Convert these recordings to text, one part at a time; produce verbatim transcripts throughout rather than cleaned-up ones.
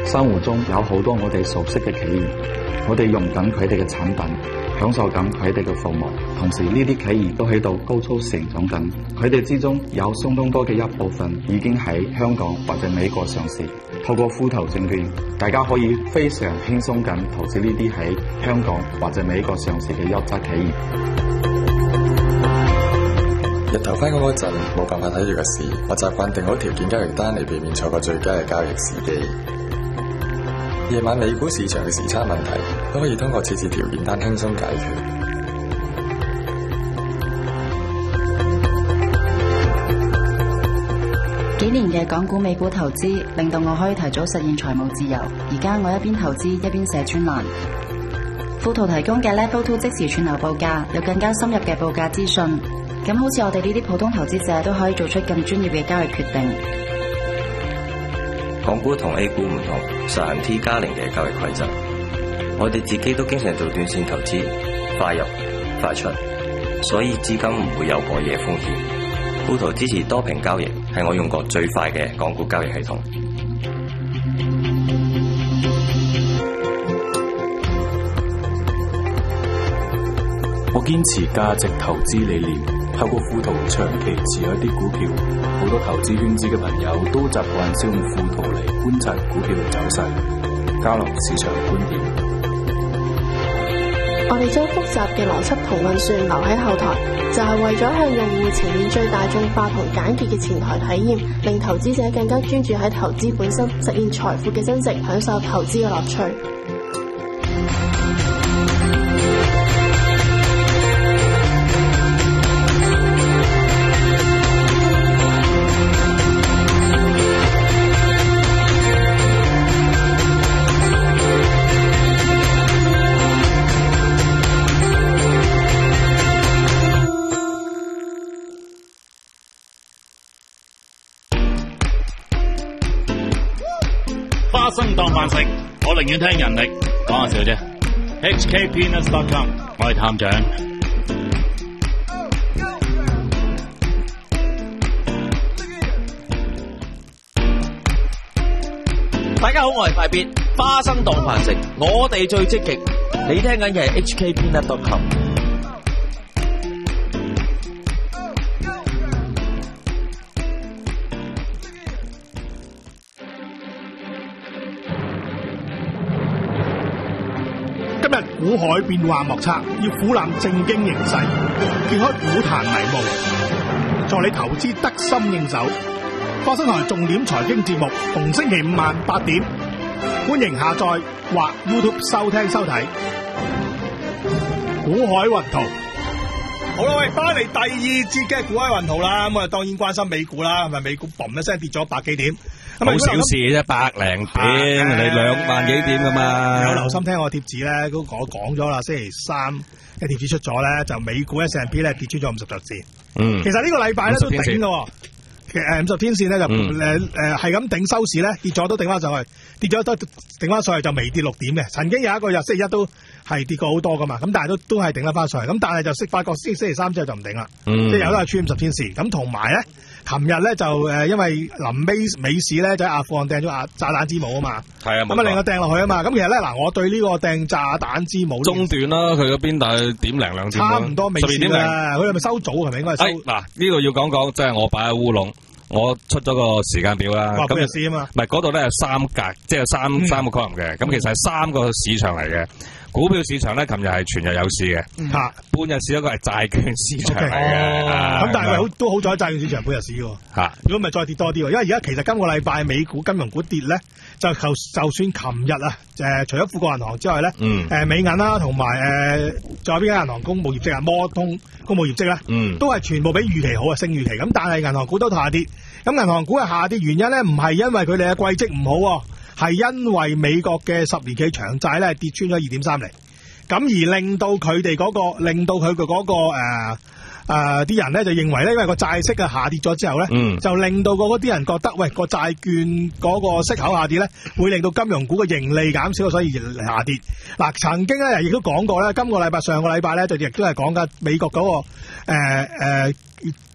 生活中有好多我哋熟悉嘅企業，我哋用緊佢哋嘅產品，享受緊佢哋嘅服務，同時呢啲企業都喺度高速成長緊，佢哋之中有相當多嘅一部分已經喺香港或者美國上市。透過富途證券，大家可以非常輕鬆咁投資呢啲喺香港或者美國上市嘅優質企業。 日頭返工嗰陣冇辦法睇住個市，我習慣定好條件交易單嚟避免錯過最佳嘅交易時機。夜晚美股市場嘅時差問題都可以通過設置條件單輕鬆解決。 幾年嘅港股美股投資令到我可以提早實現財務自由。而家我一邊投資一邊寫專欄。富途提供嘅 Level Two 即時串流報價，有更加深入嘅報價資訊。咁好似我哋呢啲普通投資者都可以做出更專業嘅交易決定。 港股同 A 股唔同，實行 T 加零嘅交易規則。我哋自己都經常做短線投資，快入快出，所以資金唔會有過夜風險。富途支持多屏交易，係我用過最快嘅港股交易系統。 我堅持價值投資理念，透過富途長期持有一啲股票，好多投資圈子嘅朋友都習慣使用富途嚟觀察股票嘅走勢，交流市場觀點。 我哋將複雜嘅邏輯同運算留喺後台，就係為咗向用戶呈現最大眾化同簡潔嘅前台體驗，令投資者更加專注喺投資本身，實現財富嘅增值，享受投資嘅樂趣。 花生當飯食，我寧願聽人力，講下笑啫。H K Peanuts dot com， 我係探長。 大家好，我係快必，花生當飯食，我哋最積極。你聽緊嘅係 H K Peanuts dot com。 今日股海變幻莫測，要俯瞰正經形勢，揭開股壇迷霧，助你投資得心應手。花生台重點財經節目，逢星期五晚八點，歡迎下載或 YouTube 收聽收睇。股海雲圖，好啦，喂，翻嚟第二節嘅股海雲圖啦。咁啊，當然關心美股啦，係咪美股嘣一聲跌咗百幾點？ 好小事啫，百零點，你兩萬幾點噶嘛？ 有留心聽我貼紙咧，都我講咗啦。星期三嘅貼紙出咗咧，就美股 S and P 咧跌穿咗五十日線。嗯，其實呢個禮拜咧都頂嘅。其實誒五十天線咧就誒誒係咁頂收市咧，跌咗都頂翻上去，跌咗都頂翻上去就微跌六點嘅。曾經有一個日星期一都係跌過好多噶嘛，咁但係都都係頂得翻上去。咁但係就識發覺星星期三之後就唔頂啦，即係有都係穿五十天線。咁同埋咧。琴日咧就誒，因為臨尾美市咧就喺阿富汗掟咗阿炸彈之母啊嘛，係啊，咁啊令我掟落去啊嘛，咁其實咧嗱，我對呢個掟炸彈之母中段啦，佢嗰邊但係點零兩點， 差唔多美市啦，佢係咪收早係咪應該係收？ 嗱呢個要講講，即係我擺喺烏龍，我出咗個時間表啦。 咁日市啊嘛， 唔係嗰度咧有三格，即係三、嗯、三個 column 嘅，咁其實係三個市場嚟嘅。股票市場咧，琴日係全日有市嘅，吓、嗯、半日市一個係債券市場嚟嘅，咁、 哦、但係好都好彩債券市場半日市嘅，吓如果咪再跌多啲，因為而家其實今個禮拜美股金融股跌咧，就就就算琴日啊，誒除咗富國銀行之外咧，誒、嗯呃、美銀啦，同埋誒仲有邊間銀行公布業績啊，摩通公布業績咧，嗯，都係全部比預期好啊，勝預期，咁但係銀行股都下跌，咁銀行股嘅下跌原因咧，唔係因為佢哋嘅季績唔好。係因為美國嘅十年期長債咧跌穿咗二點三厘，咁而令到佢哋嗰個，令到佢嘅嗰個誒誒啲人咧就認為咧，因為個債息啊下跌咗之後咧，嗯、就令到嗰啲人覺得，喂個債券嗰個息口下跌咧，會令到金融股嘅盈利減少，所以而下跌。嗱、啊，曾經咧亦都講過咧，今個禮拜、上個禮拜咧就亦都係講緊美國嗰、嗰個誒誒。呃呃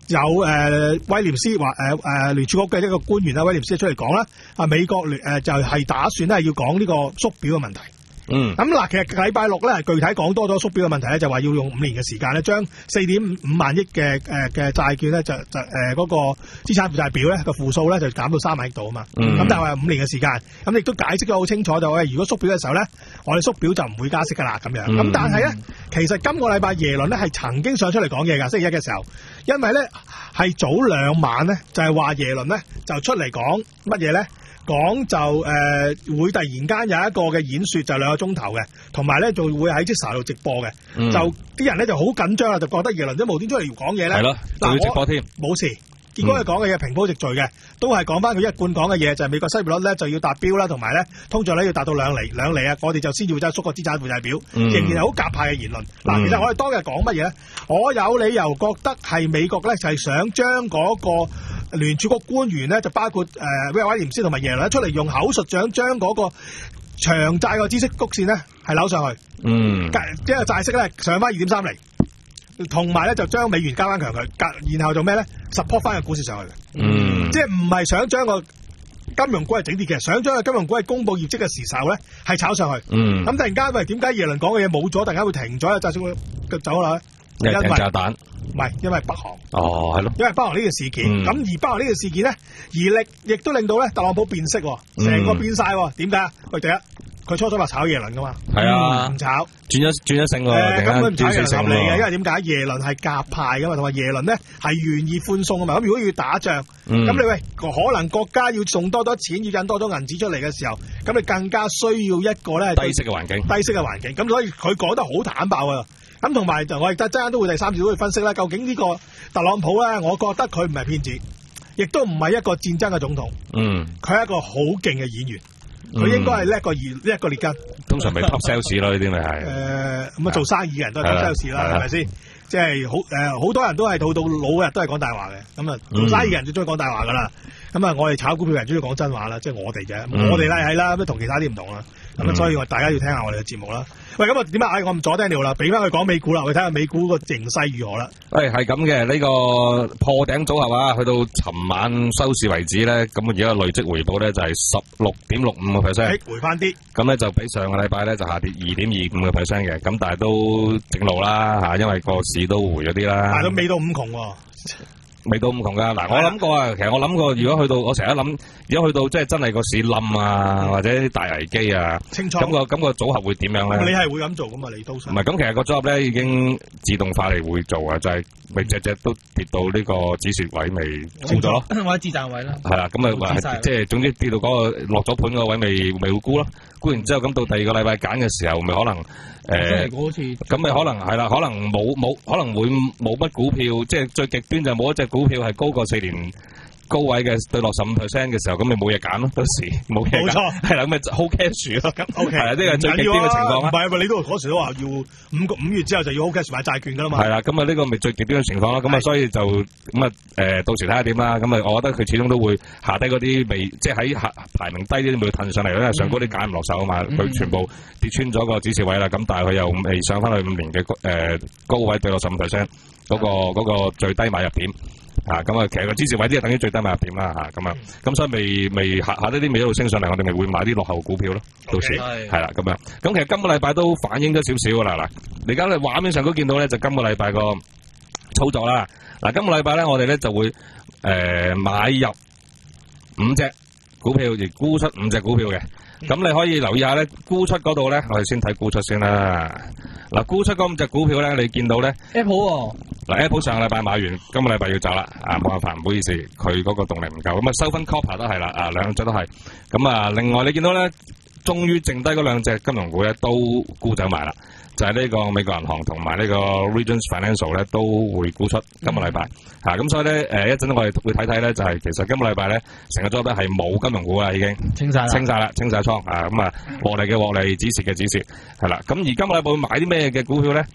有誒、呃、威廉斯話誒誒聯儲局嘅一個官員啦，威廉斯出嚟講啦，啊美國聯誒、呃、就係、是、打算咧要講呢個縮表嘅問題。 嗯， 咁嗱，其實禮拜六咧，具體講多咗縮表嘅問題咧，就話要用五年嘅時間咧，將四點五萬億嘅誒嘅債券咧，就就誒嗰、呃那個資產負債表咧個負數咧就減到三萬億度啊嘛。咁、嗯、但係話五年嘅時間，咁亦都解釋咗好清楚，就係如果縮表嘅時候咧，我哋縮表就唔會加息噶啦咁樣。咁、嗯、但係咧，其實今個禮拜耶倫咧係曾經上出嚟講嘢㗎，星期一嘅時候，因為咧係早兩晚咧就係、是、話耶倫咧就出嚟講乜嘢咧？講就誒、呃、會突然間有一個嘅演說就兩個鐘頭嘅，同埋咧仲會喺 Twitter 度直播嘅、嗯，就啲人咧就好緊張啦，就覺得耶倫都無端出嚟講嘢咧，係咯，仲要直播添，冇事。結果佢講嘅嘢平鋪直敘嘅，都係講翻佢一貫講嘅嘢，就係、是、美國失業率咧就要達標啦，同埋咧通脹咧要達到兩厘兩厘啊，我哋就先要真係縮個資產負債表，嗯、仍然係好鴿派嘅言論。嗱、嗯，其實我哋當日講乜嘢咧？我有理由覺得係美國咧就係想將嗰個聯儲局官員咧，就包括誒威爾威廉斯同埋耶倫出嚟用口述想將嗰個長債個孳息曲線咧係扭上去，嗯，即係債息咧上翻二點三厘。同埋咧就將美元加翻強佢，然後做咩咧 support 翻個股市上去嘅，嗯，即係唔係想將個金融股係整跌嘅，想將個金融股係公佈業績嘅時候咧係炒上去，嗯，咁突然間喂點解耶倫講嘅嘢冇咗，突然間會停咗，債息會走啦？ 因為炸彈， 唔係因為北韓， 哦係咯， 因為北韓呢件事件，咁、嗯、而北韓呢件事件咧，而力亦都令到咧特朗普變色，成、嗯、個變晒，點解？喂，第一。佢初初話炒耶倫噶嘛，係啊，唔、嗯、炒，轉咗轉咗性喎，誒根本唔炒耶倫合理嘅，因為點解耶倫係鴿派噶嘛，同埋耶倫咧係願意寬鬆噶嘛，咁如果要打仗，咁、嗯、你喂可能國家要送多多錢，要印多多銀紙出嚟嘅時候，咁你更加需要一個咧低息嘅環境， 低息嘅環境，咁所以佢講得好坦白啊，咁同埋就我亦得陣間都會第三節都會分析啦，究竟呢個特朗普咧，我覺得佢唔係騙子，亦都唔係一個戰爭嘅總統，嗯，佢係一個好勁嘅演員。佢應該係叻過二叻過列根， 通常咪 top sales 咯，呢啲咪係。誒咁啊，做生意嘅人都係 top sales 啦，係咪先？即係好誒，好多人都係到到老日都係講大話嘅。咁啊，做生意嘅人最中意講大話噶啦。咁啊，我哋炒股票嘅人中意講真話啦，即係我哋啫。我哋咧係啦，咁同其他啲唔同啦。咁啊，所以我大家要聽下我哋嘅節目啦。喂，咁啊點啊？唉，我唔阻 Daniel 啦，俾翻佢講美股啦，我哋睇下美股個形勢如何啦。 喂，係咁嘅，呢個破頂組合啊，去到尋晚收市為止咧，咁而家累積回報咧就係十六點六五個 percent， 回翻啲。咁咧就比上個禮拜咧就下跌二點二五個 percent 嘅，咁但係都正路啦嚇，因為個市都回咗啲啦。 但係都未到五窮喎。 未到咁窮噶，嗱我諗過啊，其實我諗過，如果去到我成日諗，如果去到即係真係個市冧啊，嗯、或者啲大危機啊，咁、那個咁、那個組合會點樣咧？ 你係會咁做噶嘛？你都想？ 唔係，咁其實個組合咧已經自動化嚟會做啊，就係咪隻隻都跌到呢個止蝕位未沽咗咯？ 或者止賺位啦。係啦，咁啊即係總之跌到嗰、那個落咗盤嗰個位未未會沽咯，沽完之後咁到第二個禮拜揀嘅時候，咪可能。誒，咁咪可能係啦，可能冇冇，可能會冇乜股票，即係最極端就冇一隻股票係高過四年高位嘅對落十五 percent 嘅時候，咁咪冇嘢揀咯，到時冇嘢揀，冇錯，係啦，咁咪 hold cash 咯，咁 OK，係啊，呢個最極端嘅情況啦。 唔係，你都嗰時都話要五個五月之後就要 hold cash 買債券噶啦嘛。 係啦，咁啊呢個咪最極端嘅情況啦，咁啊所以就咁啊誒，到時睇下點啦。咁啊，我覺得佢始終都會下低嗰啲未，即係喺下排名低啲都未騰上嚟，因為上高啲揀唔落手啊嘛，佢、嗯、全部跌穿咗個止蝕位啦。咁但係佢又未上翻去五年嘅誒、呃、高位對落十五 percent 嗰個嗰、嗰個最低買入點。啊，咁啊，其實個支持位啲係等於最低買入點啦，吓咁啊，咁所以未未下下呢啲未一路升上嚟，我哋咪會買啲落後股票咯，到時係啦，咁樣。咁其實今個禮拜都反映咗少少噶啦，嗱，你而家咧畫面上都見到咧，就今個禮拜個操作啦。嗱，今個禮拜咧，我哋咧就會誒、呃、買入五隻股票，而沽出五隻股票嘅。咁你可以留意下咧，沽出嗰度咧，我哋先睇沽出先啦。嗱，沽出嗰五隻股票咧，你見到咧 Apple 喎。 嗱 Apple 上個禮拜買完，今個禮拜要走啦，啊冇辦法，唔好意思，佢嗰個動力唔夠，咁啊收分 Copper 都係啦，啊兩隻都係，咁啊另外你見到咧，終於剩低嗰兩隻金融股咧都沽走埋啦，就係、是、呢個美國銀行同埋呢個 Regions Financial 咧都會沽出今個禮拜，嚇、嗯、咁、啊、所以咧誒一陣我哋會睇睇咧，就係、是、其實今個禮拜咧成個組咧係冇金融股啊已經清晒啦， 清晒啦，清晒倉啊咁啊獲利嘅獲利，止蝕嘅止蝕，係啦，咁而今個禮拜會買啲咩嘅股票咧？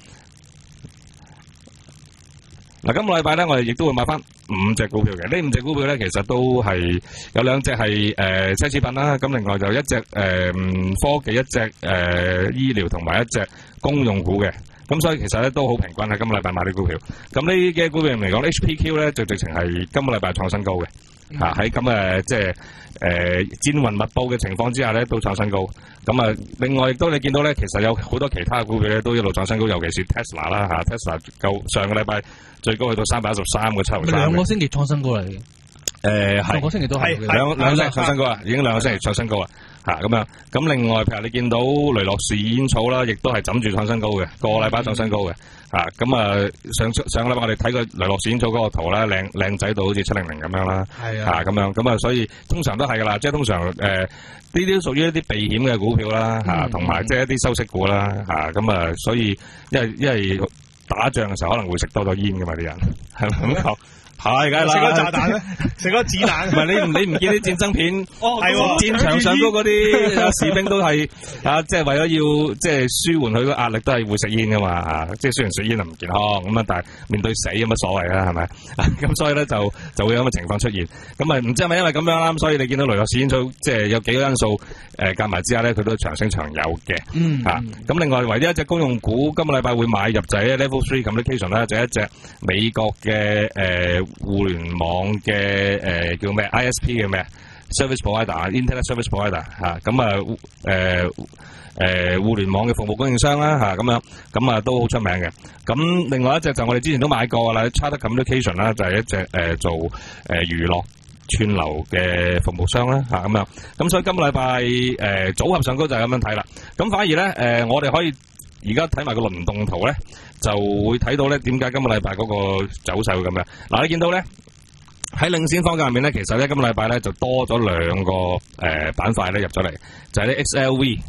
嗱，今個禮拜咧，我哋亦都會買翻五隻股票嘅。呢五隻股票咧，其實都係有兩隻係誒奢侈品啦，咁另外就一隻誒、呃、科技，一隻誒、呃、醫療同埋一隻公用股嘅。 咁所以其實咧都好平均喺今個禮拜買啲股票。咁呢啲嘅股票嚟講 ，H P Q 咧就直情係今個禮拜創新高嘅。嚇喺咁誒即係誒戰雲密佈嘅情況之下咧，都創新高。咁啊，另外亦都你見到咧，其實有好多其他嘅股票咧都一路創新高，尤其是 Tesla 啦嚇 ，Tesla 夠上個禮拜最高去到三百一十三個七毫三。 兩個星期創新高嚟嘅。誒係，兩個星期都係兩兩星期創新高啊，已經兩個星期創新高啊。嚇咁樣，咁另外譬如你見到雷諾士煙草啦，亦都係枕住創新高嘅，個禮拜創新高嘅。嚇咁啊，上上個禮拜我哋睇過雷諾士煙草嗰個圖啦，靚靚仔到好似七零零咁樣啦。係啊。嚇咁樣，咁啊，所以通常都係㗎啦，即係通常誒呢啲都屬於一啲避險嘅股票啦。嚇，同埋即係一啲收息股啦。嚇咁啊，所以因為因為打仗嘅時候可能會食多咗煙㗎嘛啲人，係咪咁講？係，梗係啦。食咗炸彈咧，食咗子彈。唔係你唔你唔見啲戰爭片？哦，係喎。戰場上高嗰啲士兵都係啊，即係為咗要即係舒緩佢個壓力，都係會食煙噶嘛嚇。即係雖然食煙係唔健康咁啊，但係面對死有乜所謂啦？係咪？咁所以咧就就會有咁嘅情況出現。咁啊唔知係咪因為咁樣啦？咁所以你見到雷諾士煙草即係有幾個因素誒夾埋之下咧，佢都長升長有嘅。嗯。嚇咁另外唯一一隻公用股今個禮拜會買入就係 Level Three Communication 啦，就係一隻美國嘅誒。互聯網嘅誒、呃、叫咩 I S P 嘅咩 service provider、internet service provider 嚇，咁啊誒誒互聯網嘅服務供應商啦嚇，咁樣咁啊都好出名嘅。咁另外一隻就我哋之前都買過啦 Charter Communication 啦，就係一隻誒、呃、做誒、呃、娛樂串流嘅服務商啦嚇，咁樣。咁所以今個禮拜誒組合上高就係咁樣睇啦。咁反而咧誒、呃、我哋可以而家睇埋個輪動圖咧。就會睇到咧，點解今個禮拜嗰個走勢會咁樣？嗱，你見到咧喺領先方向入面咧，其實咧今個禮拜咧就多咗兩個誒、呃、板塊咧入咗嚟，就係、是、啲 X L V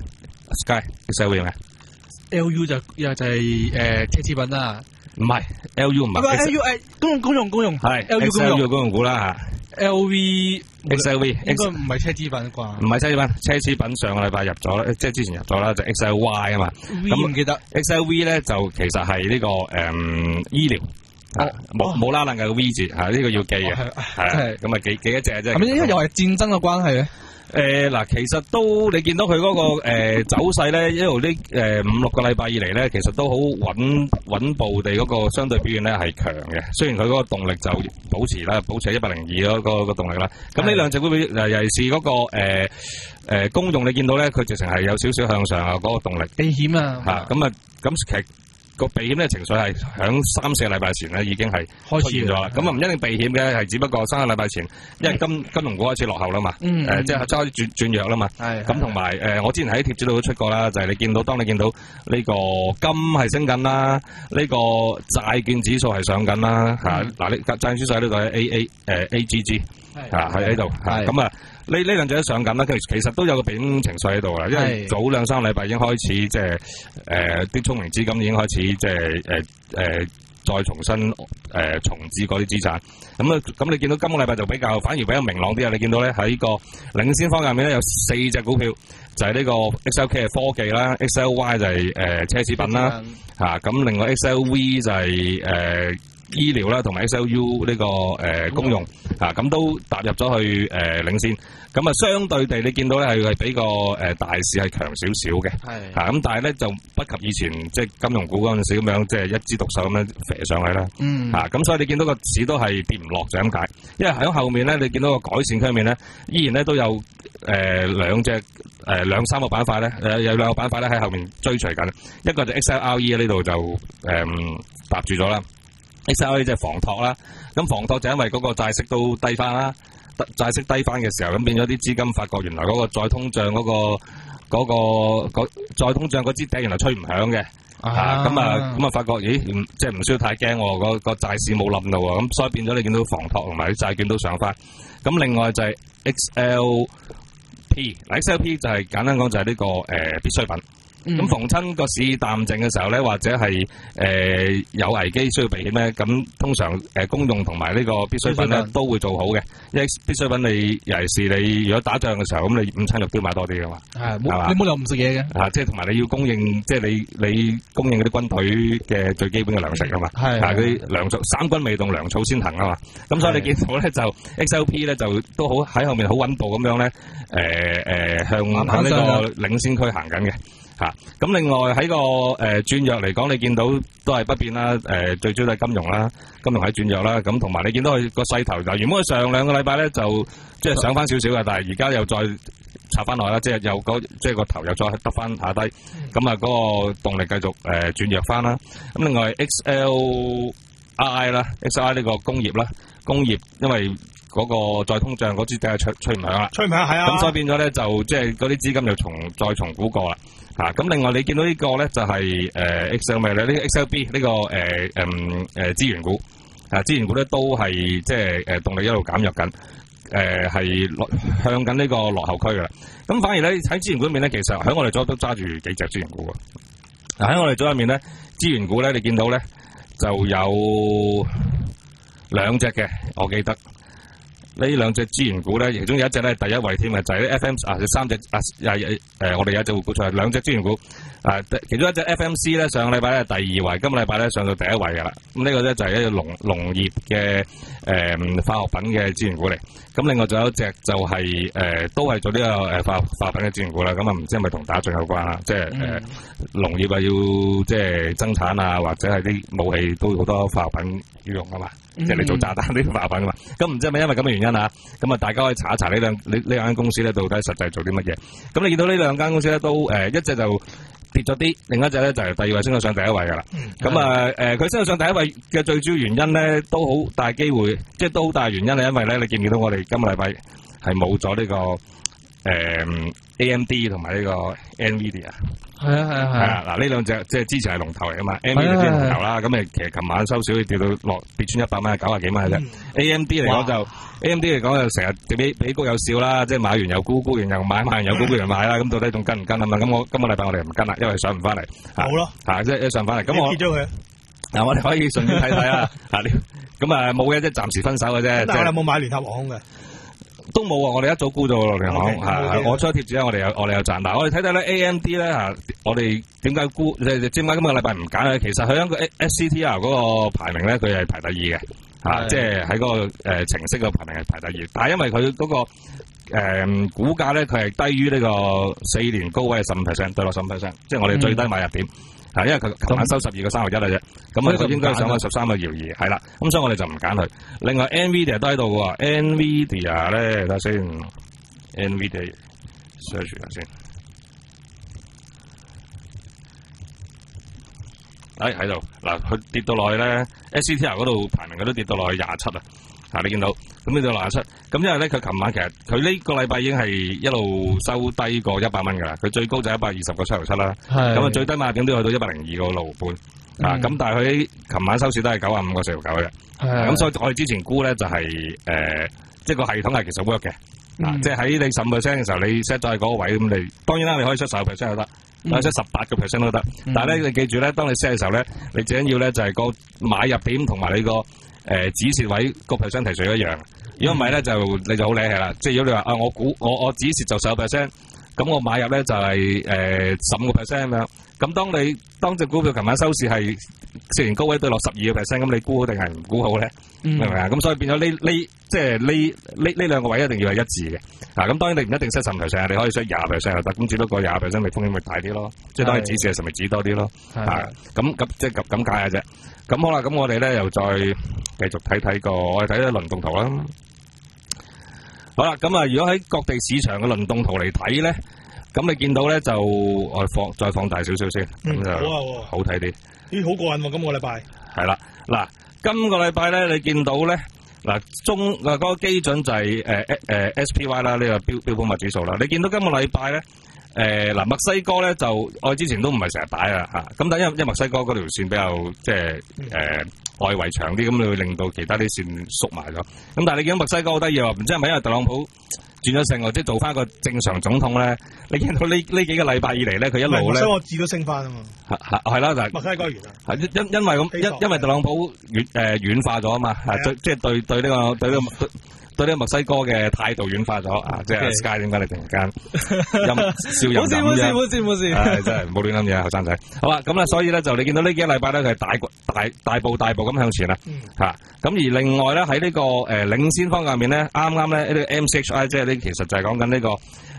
Sky X L V 咩 ？L U 就又就係誒奢侈品啦， 唔係 L U 唔係 L U 誒公用公用公用係 L U 公用股啦嚇。 L V X L V 應該唔係奢侈品啩？唔係奢侈品，奢侈品上個禮拜入咗啦，即係之前入咗啦，就 X L Y 啊嘛。 咁唔記得 X L V 咧就其實係呢、這個誒、嗯、醫療，冇冇拉冷嘅 V 字嚇，呢、這個要記嘅，係咁啊記記一隻啫。 係咪因為又係戰爭嘅關係咧？ 誒嗱、呃，其實都你見到佢嗰、那個誒、呃、走勢咧，一路呢誒五六個禮拜以嚟咧，其實都好穩穩步地嗰個相對表現咧係強嘅。雖然佢嗰個動力就保持啦，保持喺一百零二嗰個個動力啦。咁呢兩隻股票誒尤其是嗰、那個誒誒、呃呃、公用，你見到咧佢直情係有少少向上啊嗰個動力。 避險啊！ 嚇咁啊咁其實。個避險嘅情緒係響三四個禮拜前咧已經係出現咗啦，咁啊唔一定避險嘅，係只不過三個禮拜前，因為金金融股開始落後啦嘛，誒、嗯呃、即係開始轉轉弱啦嘛，咁同埋誒我之前喺貼紙度都出過啦，就係、是、你見到當你見到呢個金係升緊啦，呢、這個債券指數係上緊啦嚇，嗱你債券指數喺呢度係 A A 誒 A G G 嚇喺喺度嚇，咁啊。呢呢兩隻都上緊啦，其實其實都有個避險情緒喺度啦，因為早兩三個禮拜已經開始即係誒啲聰明資金已經開始即係誒誒再重新誒、呃、重置嗰啲資產，咁啊咁你見到今個禮拜就比較反而比較明朗啲啊！你見到咧喺個領先方向面咧有四隻股票，就係、是、呢個 X L K 係科技啦 ，X L Y 就係、是、誒、呃、奢侈品啦，嚇咁、啊、另外 X L V 就係、是、誒。呃醫療啦，同埋 X L U 呢、這個誒、呃、公用啊，咁都踏入咗去誒、呃、領先。咁啊，相對地你見到咧係係比個誒、呃、大市係強少少嘅，係嚇咁，但係咧就不及以前即係金融股嗰陣時咁樣，即係一枝獨秀咁樣飛上去啦。嗯，嚇咁、啊，所以你見到個市都係跌唔落就咁解。因為喺後面咧，你見到個改善區入面咧，依然咧都有誒、呃、兩隻誒、呃、兩三個板塊咧，誒有兩個板塊咧喺後面追隨緊。一個就 X L R E 呢度就誒、呃、搭住咗啦。X L R E 即係房託啦，咁房託就因為嗰個債息都低翻啦，債息低翻嘅時候，咁變咗啲資金發覺原來嗰個再通脹嗰、嗰個嗰、嗰個再通脹嗰支笛原來吹唔響嘅，啊咁啊咁啊發覺咦即係唔需要太驚喎，嗰個債市冇冧到喎，咁所以變咗你見到房託同埋啲債券都上翻，咁另外就係 X L P，X L P 就係、是、簡單講就係呢、呢個誒、呃、必需品。咁、嗯、逢親個市淡靜嘅時候咧，或者係誒、呃、有危機需要避險咧，咁通常誒、呃、公用同埋呢個必需品咧都會做好嘅。因為必需品你尤其是你如果打仗嘅時候，咁你午餐肉都要買多啲噶嘛，係嘛？你冇理由唔食嘢嘅，啊即係同埋你要供應，即係你你供應嗰啲軍隊嘅最基本嘅糧食啊嘛，係嗰啲糧草三軍未動，糧草先行啊嘛。咁所以你見到咧就 X L P 咧就都好喺後面好穩步咁樣咧，誒、呃、誒、呃、向向呢個領先區行緊嘅。 嚇。咁另外喺個誒轉弱嚟講，你見到都係不變啦。誒最主要係金融啦，金融喺轉弱啦。咁同埋你見到佢個勢頭就原本佢上兩個禮拜咧就即係上翻少少嘅，但係而家又再插翻落啦，即係有個即係個頭又再得翻下低。咁啊嗰個動力繼續誒轉弱翻啦。咁另外 X L I 啦 ，X L I 呢個工業啦，工業因為嗰個再通脹嗰支梗係吹吹唔響啦， 吹唔響係啊。 咁所以變咗咧就即係嗰啲資金又重再重估過啦。嚇咁另外你見到呢個咧就係誒 X L 咩咧？呢個 X L B 呢個誒誒誒資源股啊，資源股咧都係即係誒動力一路減弱緊，誒係落向緊呢個落後區噶啦。咁反而咧喺資源股入面咧，其實喺我哋左都揸住幾隻資源股嘅。嗱喺我哋左入面咧，資源股咧你見到咧就有兩隻嘅，我記得。呢兩隻資源股咧，其中有一隻咧係第一位添嘅，就係、是、啲 F M 啊，三隻啊，誒、呃、我哋有一隻股出嚟，兩隻資源股啊，其中一隻 F M C 咧，上個禮拜咧係第二位，今個禮拜咧上到第一位㗎啦。咁呢個咧就係一個農農業嘅誒、呃、化學品嘅資源股嚟。咁另外仲有一隻就係、是、誒、呃、都係做呢、這個誒化化學品嘅資源股啦。咁啊唔知係咪同打仗有關啦？即係誒、呃、農業啊要即係增產啊，或者係啲武器都好多化學品要用啊嘛。即係你做炸彈呢啲化學品噶嘛，咁唔知係咪因為咁嘅原因啊？咁啊，大家可以查一查呢兩呢呢兩間公司咧，到底實際做啲乜嘢？咁你見到呢兩間公司咧，都誒、呃、一隻就跌咗啲，另一隻咧就係第二位升到上第一位噶啦。咁啊誒，佢、呃、升到上第一位嘅最主要原因咧，都好大機會，即係都好大原因係因為咧，你見唔見到我哋今個禮拜係冇咗呢個誒、呃、A M D 同埋呢個 Nvidia 啊？ 係啊係啊係啊！ 嗱呢兩隻即係之前係龍頭嚟噶嘛 ，Nvidia 係龍頭啦，咁誒其實琴晚收少跌到落跌穿一百蚊，九十幾蚊嘅啫。A M D 嚟講就 A M D 嚟講就成日俾俾谷有笑啦，即係買完又沽，沽完又買，買完又沽，沽完又買啦。咁到底仲跟唔跟啊嘛？咁我今個禮拜我哋唔跟啦，因為上唔翻嚟。 好咯， 嚇即係一上翻嚟，咁我跌咗佢。 嗱我哋可以順便睇睇啦。嚇咁啊冇嘅，即係暫時分手嘅啫。 但係我有冇買聯合航空嘅？ 都冇啊！我哋一早沽咗咯，聯合航空係我出貼紙，我哋有我哋有賺。嗱，我哋睇睇咧 A M D 咧嚇，我哋點解沽？即係點解今個禮拜唔揀咧？其實佢喺個 S C T R 嗰個排名咧，佢係排第二嘅嚇，即係喺嗰個誒程式個排名係排第二。但係因為佢嗰個誒股價咧，佢係低於呢個四年高位嘅十五 percent，對落十五 percent，即係我哋最低買入點。係，因為佢琴晚收十二個三毫一啦啫，咁啊佢應該上翻十三個搖二，係啦，咁所以我哋就唔揀佢。另外 Nvidia 都喺度嘅喎 ，Nvidia 咧睇下先 ，Nvidia search 下先，喺喺度嗱，佢跌到落去咧 ，S C T R 嗰度排名佢都跌到落去廿七啊。啊！你見到咁呢度廿七，咁因為咧佢琴晚其實佢呢個禮拜已經係一路收低過一百蚊㗎啦，佢最高就一百二十個七毫七啦，咁啊最低買點都去到一百零二個六半，嗯、啊咁但係佢琴晚收市都係九十五個四毫九嘅，咁所以我哋之前估咧就係、是、誒、呃，即係個系統係其實 work 嘅，嗯、啊即係喺你十五 percent 嘅時候你 set 咗喺嗰個位咁你，當然啦你可以 set 十 percent 都得，或者 set 十八個 percent 都得，嗯、但係咧你記住咧，當你 set 嘅時候咧，你最緊要咧就係個買入點同埋你個。誒、呃、止蝕位個 percent 提水一樣，如果唔係咧就你就好理氣啦。即係如果你話啊，我估我我止蝕就十個 percent，咁我買入咧就係誒十五個 percent 咁樣。咁當你當隻股票琴晚收市係四年高位對落十二個 percent，咁你估好定係唔估好咧？明唔明啊？咁所以變咗呢呢即係呢呢呢兩個位一定要係一致嘅。嗱、啊，咁當然你唔一定 set 十 percent，你可以 set 廿 percent 就得。咁只不過廿 percent 咪風險咪大啲咯。即係當你止蝕嘅時候咪止多啲咯。係咁咁即係咁咁解嘅啫。咁好啦，咁我哋咧又再繼續睇睇個，我哋睇睇輪動圖啦。好啦，咁啊，如果喺各地市場嘅輪動圖嚟睇咧，咁你見到咧就我放再放大少少先，咁、嗯、就好睇啲。 咦，好過癮喎！今個禮拜係啦，嗱，今個禮拜咧，你見到咧，嗱中啊嗰、那個基準就係誒誒 S P Y 啦，呢個標標普物指數啦。你見到今個禮拜咧？誒嗱、呃，墨西哥咧就我之前都唔係成日擺啊嚇，咁但係因為因為墨西哥嗰條線比較即係誒外圍長啲，咁你會令到其他啲線縮埋咗。咁但係你見到墨西哥好得意喎，唔知係咪因為特朗普轉咗勝，或者做翻個正常總統咧？你見到呢呢幾個禮拜以嚟咧，佢一路咧， 所以我字都升翻啊嘛。係係係啦，就係墨西哥完啦。係因因為咁因因為特朗普軟誒軟化咗啊嘛，係即係對對呢個對呢個。對呢個墨西哥嘅態度軟化咗啊！即係 Sky 點解你突然間陰笑陰咁樣？冇事冇事冇事冇事，真係唔好亂諗嘢，後生仔。好啦，咁咧，所以咧就你見到呢幾個禮拜咧，佢係大大大步大步咁向前啦嚇。咁而另外咧喺呢個誒領先方向面咧，啱啱咧呢個 M C H I 即係呢其實就係講緊呢個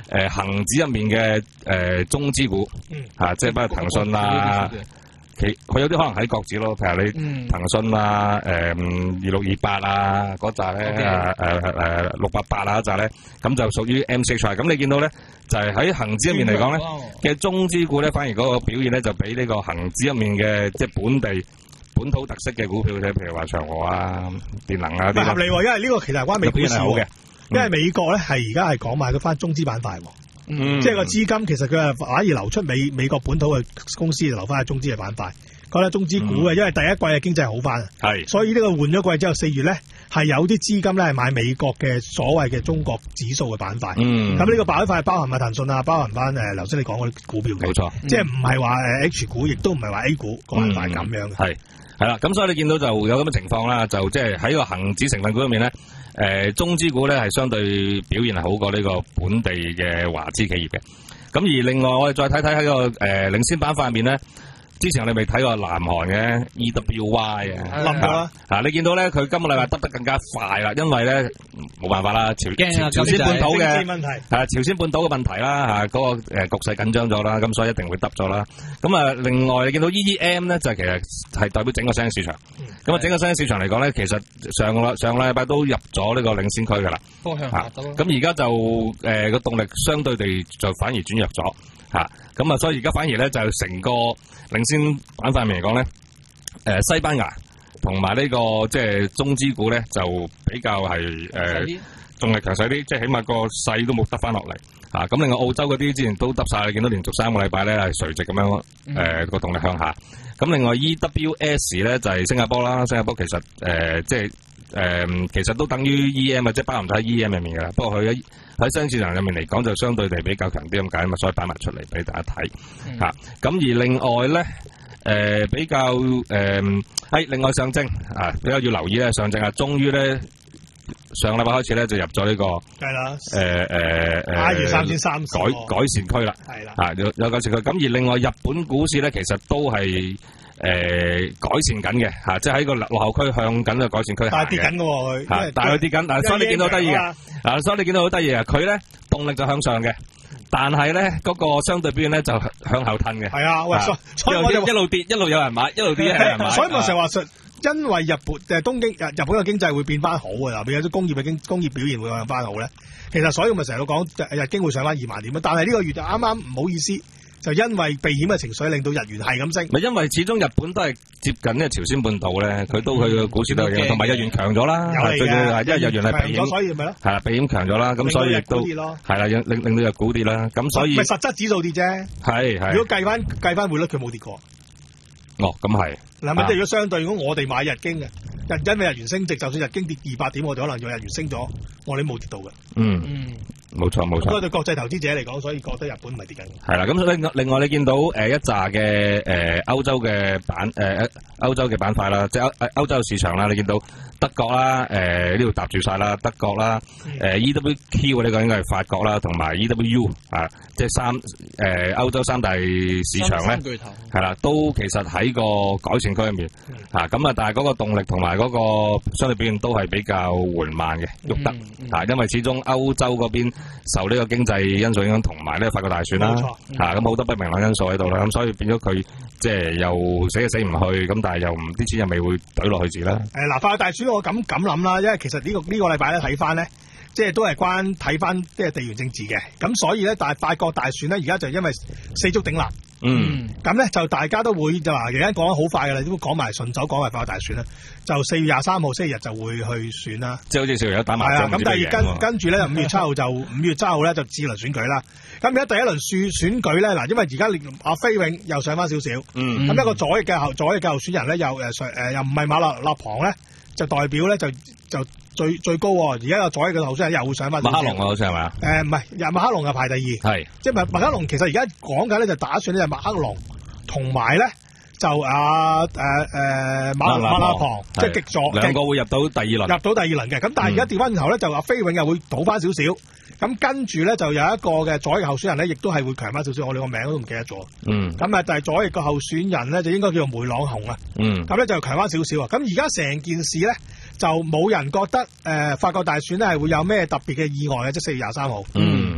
誒恆指入面嘅誒中資股，嚇，即係包括騰訊啊。其佢有啲可能喺國指咯，譬如你騰訊啊、誒二六二八啊嗰扎咧，誒誒誒六八八啊嗰扎咧，咁就屬於 M 四 H。咁你見到咧，就係喺恆指入面嚟講咧嘅中資股咧，反而嗰個表現咧就比呢個恆指入面嘅即係本地本土特色嘅股票咧，譬如話長和啊、電能啊啲。合理喎，因為呢個其實係關美股事嘅，因為美國咧係而家係講買咗翻中資板塊喎。嗯、即係個資金其實佢係反而流出美美國本土嘅公司，就留翻喺中資嘅板塊，覺得中資股嘅，嗯、因為第一季嘅經濟好翻，係，所以呢個換咗季之後四月咧係有啲資金咧係買美國嘅所謂嘅中國指數嘅板塊，咁呢、嗯、個板塊包含埋騰訊啊，包含翻誒頭先你講嗰啲股票嘅，冇錯，即係唔係話誒 H 股，亦都唔係話 A 股個板塊咁樣嘅，係係啦，咁所以你見到就有咁嘅情況啦，就即係喺個恆指成分股入面咧。誒、呃、中資股咧係相對表現係好過呢個本地嘅華資企業嘅，咁而另外我哋再睇睇喺個誒、呃、領先板塊入面咧，之前我哋未睇過南韓嘅 E W Y 啊，冧咗啦，啊你見到咧佢今個禮拜得得更加快啦，因為咧冇辦法啦，朝朝朝鮮半島嘅問題，係朝鮮半島嘅問題啦，嚇、那、嗰個誒局勢緊張咗啦，咁所以一定會得咗啦。咁啊，另外你見到 E E M 咧就係其實係代表整個新興市場。咁啊，整個新興市場嚟講咧，其實上個上個禮拜都入咗呢個領先區㗎啦。方向下得咯。咁而家就誒個、呃、動力相對地就反而轉弱咗嚇。咁啊，所以而家反而咧就成個領先板塊面嚟講咧，誒、呃、西班牙同埋呢個即係中資股咧就比較係誒動力強勢啲，即係起碼個勢都冇得翻落嚟嚇。咁另外澳洲嗰啲之前都得晒，你見到連續三個禮拜咧係垂直咁樣誒個動力向下。咁另外 E W S 咧就係新加坡啦，新加坡其實誒、呃、即係誒、呃、其實都等於 E M 啊，即係包含喺 E M 入面㗎啦。不過佢喺喺新興市場入面嚟講，就相對地比較強啲咁解啊嘛，所以擺埋出嚟俾大家睇嚇。咁、嗯、而另外咧誒、呃、比較誒係、呃、另外上證啊，比較要留意咧，上證啊，終於咧上禮拜開始咧就入咗呢、這個係啦誒誒誒 I 三千三改改善區啦，係啦啊有有改善區。咁而另外日本股市咧，其實都係誒、呃、改善緊嘅嚇，即係喺個落後區向緊嘅改善區。但係跌緊嘅喎佢，但係佢跌緊，但係所以你見到好得意嘅，嗱所以你見到好得意啊！佢咧動力就向上嘅，但係咧嗰個相對表現咧就向後褪嘅。係啊，喂，所所以我就一路跌一路有人買，一路跌有人買。所以我成日話實。因為日本誒東京日日本嘅經濟會變翻好嘅，特別有啲工業嘅經工業表現會向翻好咧。其實所以我咪成日都講日經會上翻二萬點，但係呢個月就啱啱唔好意思，就因為避險嘅情緒令到日元係咁升。咪因為始終日本都係接近呢個朝鮮半島咧，佢都佢嘅股市都係同埋日元強咗啦，係最緊要係因為日元係避險，所以咪咯係啦，避險強咗啦，咁所以亦都係啦，令令到日股跌啦，咁所以咪實質指數跌啫。係係。如果計翻計翻匯率，佢冇跌過。哦，咁係。嗱，咪即係如果相對，如果我哋買日經嘅，日因為日元升值，就算日經跌二百點，我哋可能用日元升咗，我哋冇跌到嘅。嗯嗯，冇錯冇錯。不過對國際投資者嚟講，所以覺得日本唔係跌緊。係啦，咁另另外你見到誒、呃、一紮嘅誒歐洲嘅板誒歐洲嘅板塊啦，即係歐歐洲市場啦，你見到德國啦，誒呢度搭住晒啦，德國啦，誒、嗯呃、E W Q 呢個應該係法國啦，同埋 E W U 啊，即係三誒、呃、歐洲三大市場咧，係啦，都其實喺個改善區入面嚇，咁啊，但係嗰個動力同埋嗰個相對表現都係比較緩慢嘅，喐得嚇，因為始終歐洲嗰邊受呢個經濟因素影響，同埋呢個法國大選啦嚇，咁好多不明朗因素喺度啦，咁所以變咗佢即係又死又死唔去，咁但係又唔啲錢又未會懟落去住啦。誒嗱，法國大選我咁咁諗啦，因為其實呢個呢個禮拜咧睇翻咧，即係都係關睇翻即係地緣政治嘅，咁所以咧，但係法國大選咧而家就因為四足鼎立。嗯，咁咧就大家都會就話，而家講得好快噶啦，都講埋順手講埋法國大選啦，就四月廿三號星期日就會去選啦，即係好似四月一打麻將咁。第二跟跟住咧，五月七號就五月七號咧就智輪選舉啦。咁而家第一輪選選舉咧，嗱，因為而家阿菲永又上翻少少，嗯，咁一個左翼嘅候左翼嘅候選人咧，又誒上誒又唔係馬勒勒龐咧，就代表咧就就。最最高喎，而家有左翼嘅候選人又會上翻。馬克龍啊，好似係咪啊？誒唔係，又馬克龍又排第二。係，即係馬馬克龍其實而家講緊咧就打算咧就馬克龍同埋咧就啊誒誒馬馬勒龐，即係極左兩個會入到第二輪。入到第二輪嘅，咁但係而家調翻轉頭咧就話菲永又會倒翻少少，咁跟住咧就有一個嘅左翼候選人咧，亦都係會強翻少少，我哋個名都唔記得咗。嗯。咁啊，就係左翼嘅候選人咧，就應該叫做梅朗雄啊。嗯。咁咧就強翻少少啊！咁而家成件事咧。就冇人覺得誒、呃、法國大選咧係會有咩特別嘅意外嘅，即係四月廿三號。嗯。咁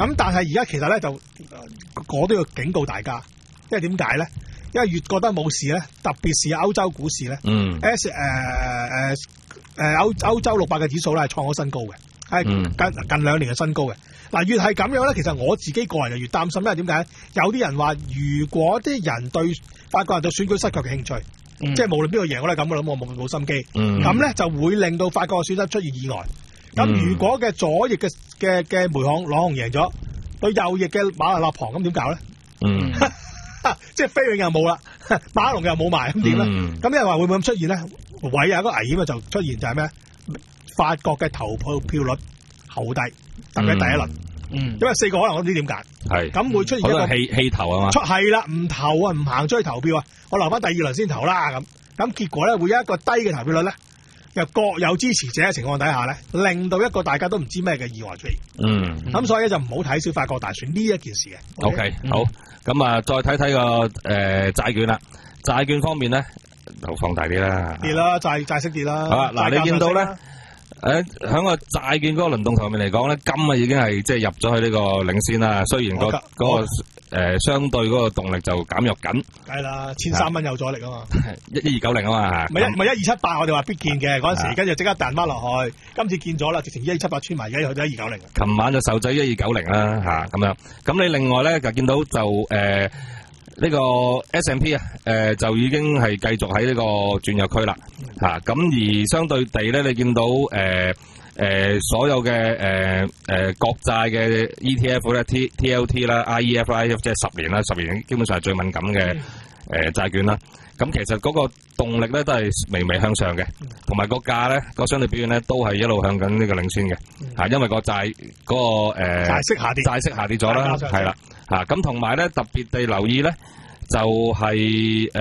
咁但係而家其實咧就我都要警告大家，因為點解咧？因為越覺得冇事咧，特別是歐洲股市咧，嗯，S 誒誒誒歐歐洲六百嘅指數咧係創咗新高嘅，係近近兩年嘅新高嘅。嗱，越係咁樣咧，其實我自己個人就越擔心，因為點解？有啲人話，如果啲人對法國人對選舉失去嘅興趣，嗯、即係無論邊個贏我都係咁嘅諗，我冇冇心機，咁咧、嗯、就會令到法國嘅選擇出現意外。咁、嗯、如果嘅左翼嘅嘅嘅梅朗朗雄贏咗，對右翼嘅馬勒勒龐咁點搞咧？嗯，即係菲永又冇啦，馬龍又冇埋，咁點咧？咁有人話會唔會咁出現咧？唯有一個危險嘅就出現就係咩？法國嘅投票票率好低，特別第一輪，嗯，因為四個可能我唔知點解，係咁會出現一個氣氣投啊嘛， 出係啦，唔投啊，唔行出去投票啊，我留翻第二輪先投啦咁，咁結果咧會有一個低嘅投票率咧，又各有支持者嘅情況底下咧，令到一個大家都唔知咩嘅意外出現，嗯，咁所以就唔好睇小法國大選呢一件事嘅。 O K，好，咁啊，再睇睇個誒債券啦，債券方面咧就放大啲啦， 跌啦，債債息跌啦， 好啦，嗱你見到咧。誒，喺個債券嗰個輪動上面嚟講咧，金啊已經係即係入咗去呢個領先啦。雖然、嗰個嗰、嗰個誒、呃、相對嗰個動力就減弱緊。 係啦，千三蚊有阻力啊嘛。 一一二九零啊嘛。 唔係一唔係一二七八，我哋話必見嘅嗰陣時，跟住即刻彈翻落去。今次見咗啦，直情一二七八穿埋，而家去到一二九零。 琴晚就受制一二九零啦，吓咁樣。咁你另外咧就見到就誒。呃呢個 S and P 啊，誒就已經係繼續喺呢個轉弱區啦，嚇咁、嗯、而相對地咧，你見到誒誒、呃呃、所有嘅誒誒國債嘅 E T F 咧 T T L T 啦 I E F I F 即係十年啦，十年基本上係最敏感嘅誒債券啦。咁其實嗰個動力咧都係微微向上嘅，同埋個價咧個相對表現咧都係一路向緊呢個領先嘅，嚇、嗯，因為個債嗰、那個誒、呃、 債息下跌， 債息下跌咗啦，係啦。啊，咁同埋咧，特別地留意咧，就係誒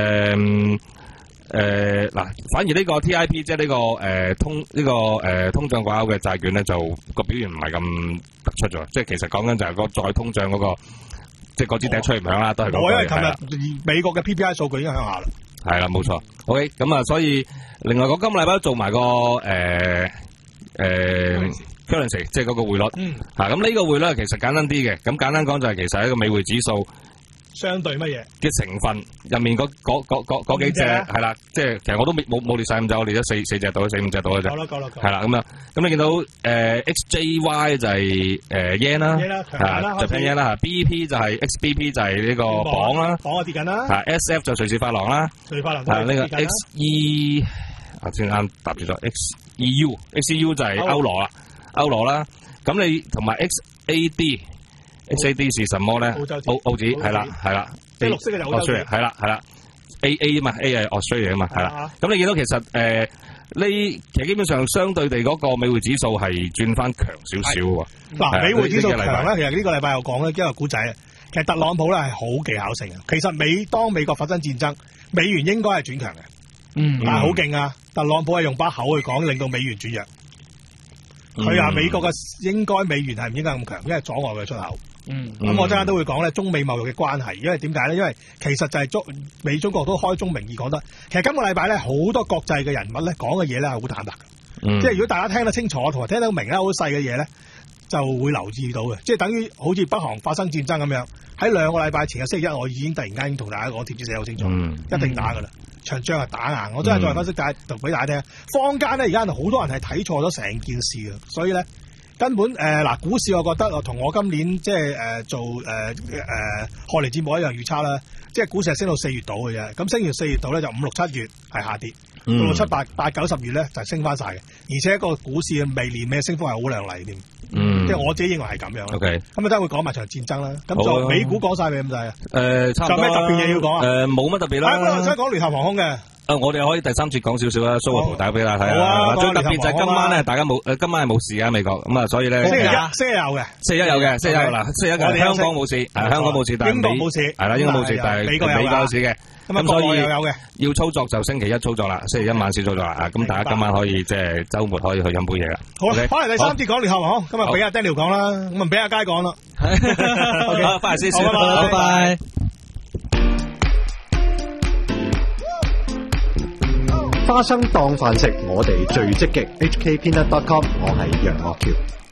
誒嗱，反而呢個 T I P 即係呢個誒、呃、通呢、這個誒、呃、通脹掛鈎嘅債券咧，就個表現唔係咁突出咗。即係其實講緊就係個再通脹嗰、那個，即係嗰支笛吹唔響啦，都係嗰個。 我因為琴日美國嘅 P P I 數據已經向下啦。 係啦，冇錯。OK，咁啊，所以另外個今個禮拜都做埋個誒誒。呃呃 currency 即係嗰個匯率，嗯，嚇咁呢個匯率其實簡單啲嘅，咁簡單講就係其實係一個美匯指數相對乜嘢嘅成分入面嗰嗰嗰嗰嗰幾隻係啦，即係其實我都冇冇列曬咁多，我列咗四四隻到，四五隻到嘅啫。 夠啦夠啦， 係啦咁樣，咁你見到誒 X J Y 就係誒 yen 啦，係就偏 yen 啦嚇 ，B P 就係 X B P 就係呢個鎊啦， 鎊啊跌緊啦， 嚇 S F 就瑞士法郎啦， 瑞士法郎係呢個 X E 啊先啱答住咗 X E U，X E U 就係歐羅啦。歐羅啦，咁你同埋 X A D，X A D 是什麼咧？澳洲澳澳紙係啦係啦， 即係綠色嘅就澳洲紙， 係啦係啦 ，A A 啊嘛 ，A 係 Australia 啊嘛，係啦。咁你見到其實誒呢，其實基本上相對地嗰個美匯指數係轉翻強少少喎。 嗱，美匯指數強咧，其實呢個禮拜又講咧一個古仔啊。其實特朗普咧係好技巧性嘅。其實美當美國發生戰爭，美元應該係轉強嘅，嗯，但係好勁啊！特朗普係用把口去講，令到美元轉弱。佢話美國嘅應該美元係唔應該咁強，因為阻礙佢出口。嗯，咁我陣間都會講咧中美貿易嘅關係，因為點解咧？因為其實就係中美中國都開宗明義講得，其實今個禮拜咧好多國際嘅人物咧講嘅嘢咧係好坦白嘅，嗯、即係如果大家聽得清楚同埋聽得明咧好細嘅嘢咧，就會留意到嘅，即係等於好似北韓發生戰爭咁樣，喺兩個禮拜前嘅星期一，我已經突然間同大家講貼紙寫好清楚，嗯、一定打噶啦。場仗係打硬，我真係再分析解讀俾大家聽。坊間咧而家好多人係睇錯咗成件事嘅，所以咧根本誒嗱、呃、股市，我覺得同我今年即係誒做誒誒賀年節目一樣預測啦，即係股市係升到四月度嘅啫。咁升完四月度咧就五六七月係下跌，嗯、到到七八八九十月咧就升翻晒嘅，而且個股市嘅未年嘅升幅係好亮麗添。嗯，即係我自己認為係咁樣。O K，咁啊，都會講埋場戰爭啦。咁就美股講晒未咁滯啊？誒，差唔多。仲有咩特別嘢要講啊？誒，冇乜特別啦。我想講聯合航空嘅。誒，我哋可以第三節講少少啦。蘇華圖打俾大家睇啊。最特別就係今晚咧，大家冇誒，今晚係冇事嘅美國。咁啊，所以咧，星期一星期一有嘅，星期一有嘅，星期一嗱，星期一嘅香港冇事，係香港冇事，但係英國冇事，係啦，英國冇事，但係美國有事嘅。咁所以要操作就星期一操作啦，星期一晚先操作啦。啊，咁大家今晚可以即係週末可以去飲杯嘢啦。好，翻嚟第三節講聯合航空，今日俾阿 Daniel 講啦，咁啊俾阿佳講啦。好，翻嚟先，拜拜。 花生當飯食，我哋最積極。H K Peanut dot com， 我係楊岳橋。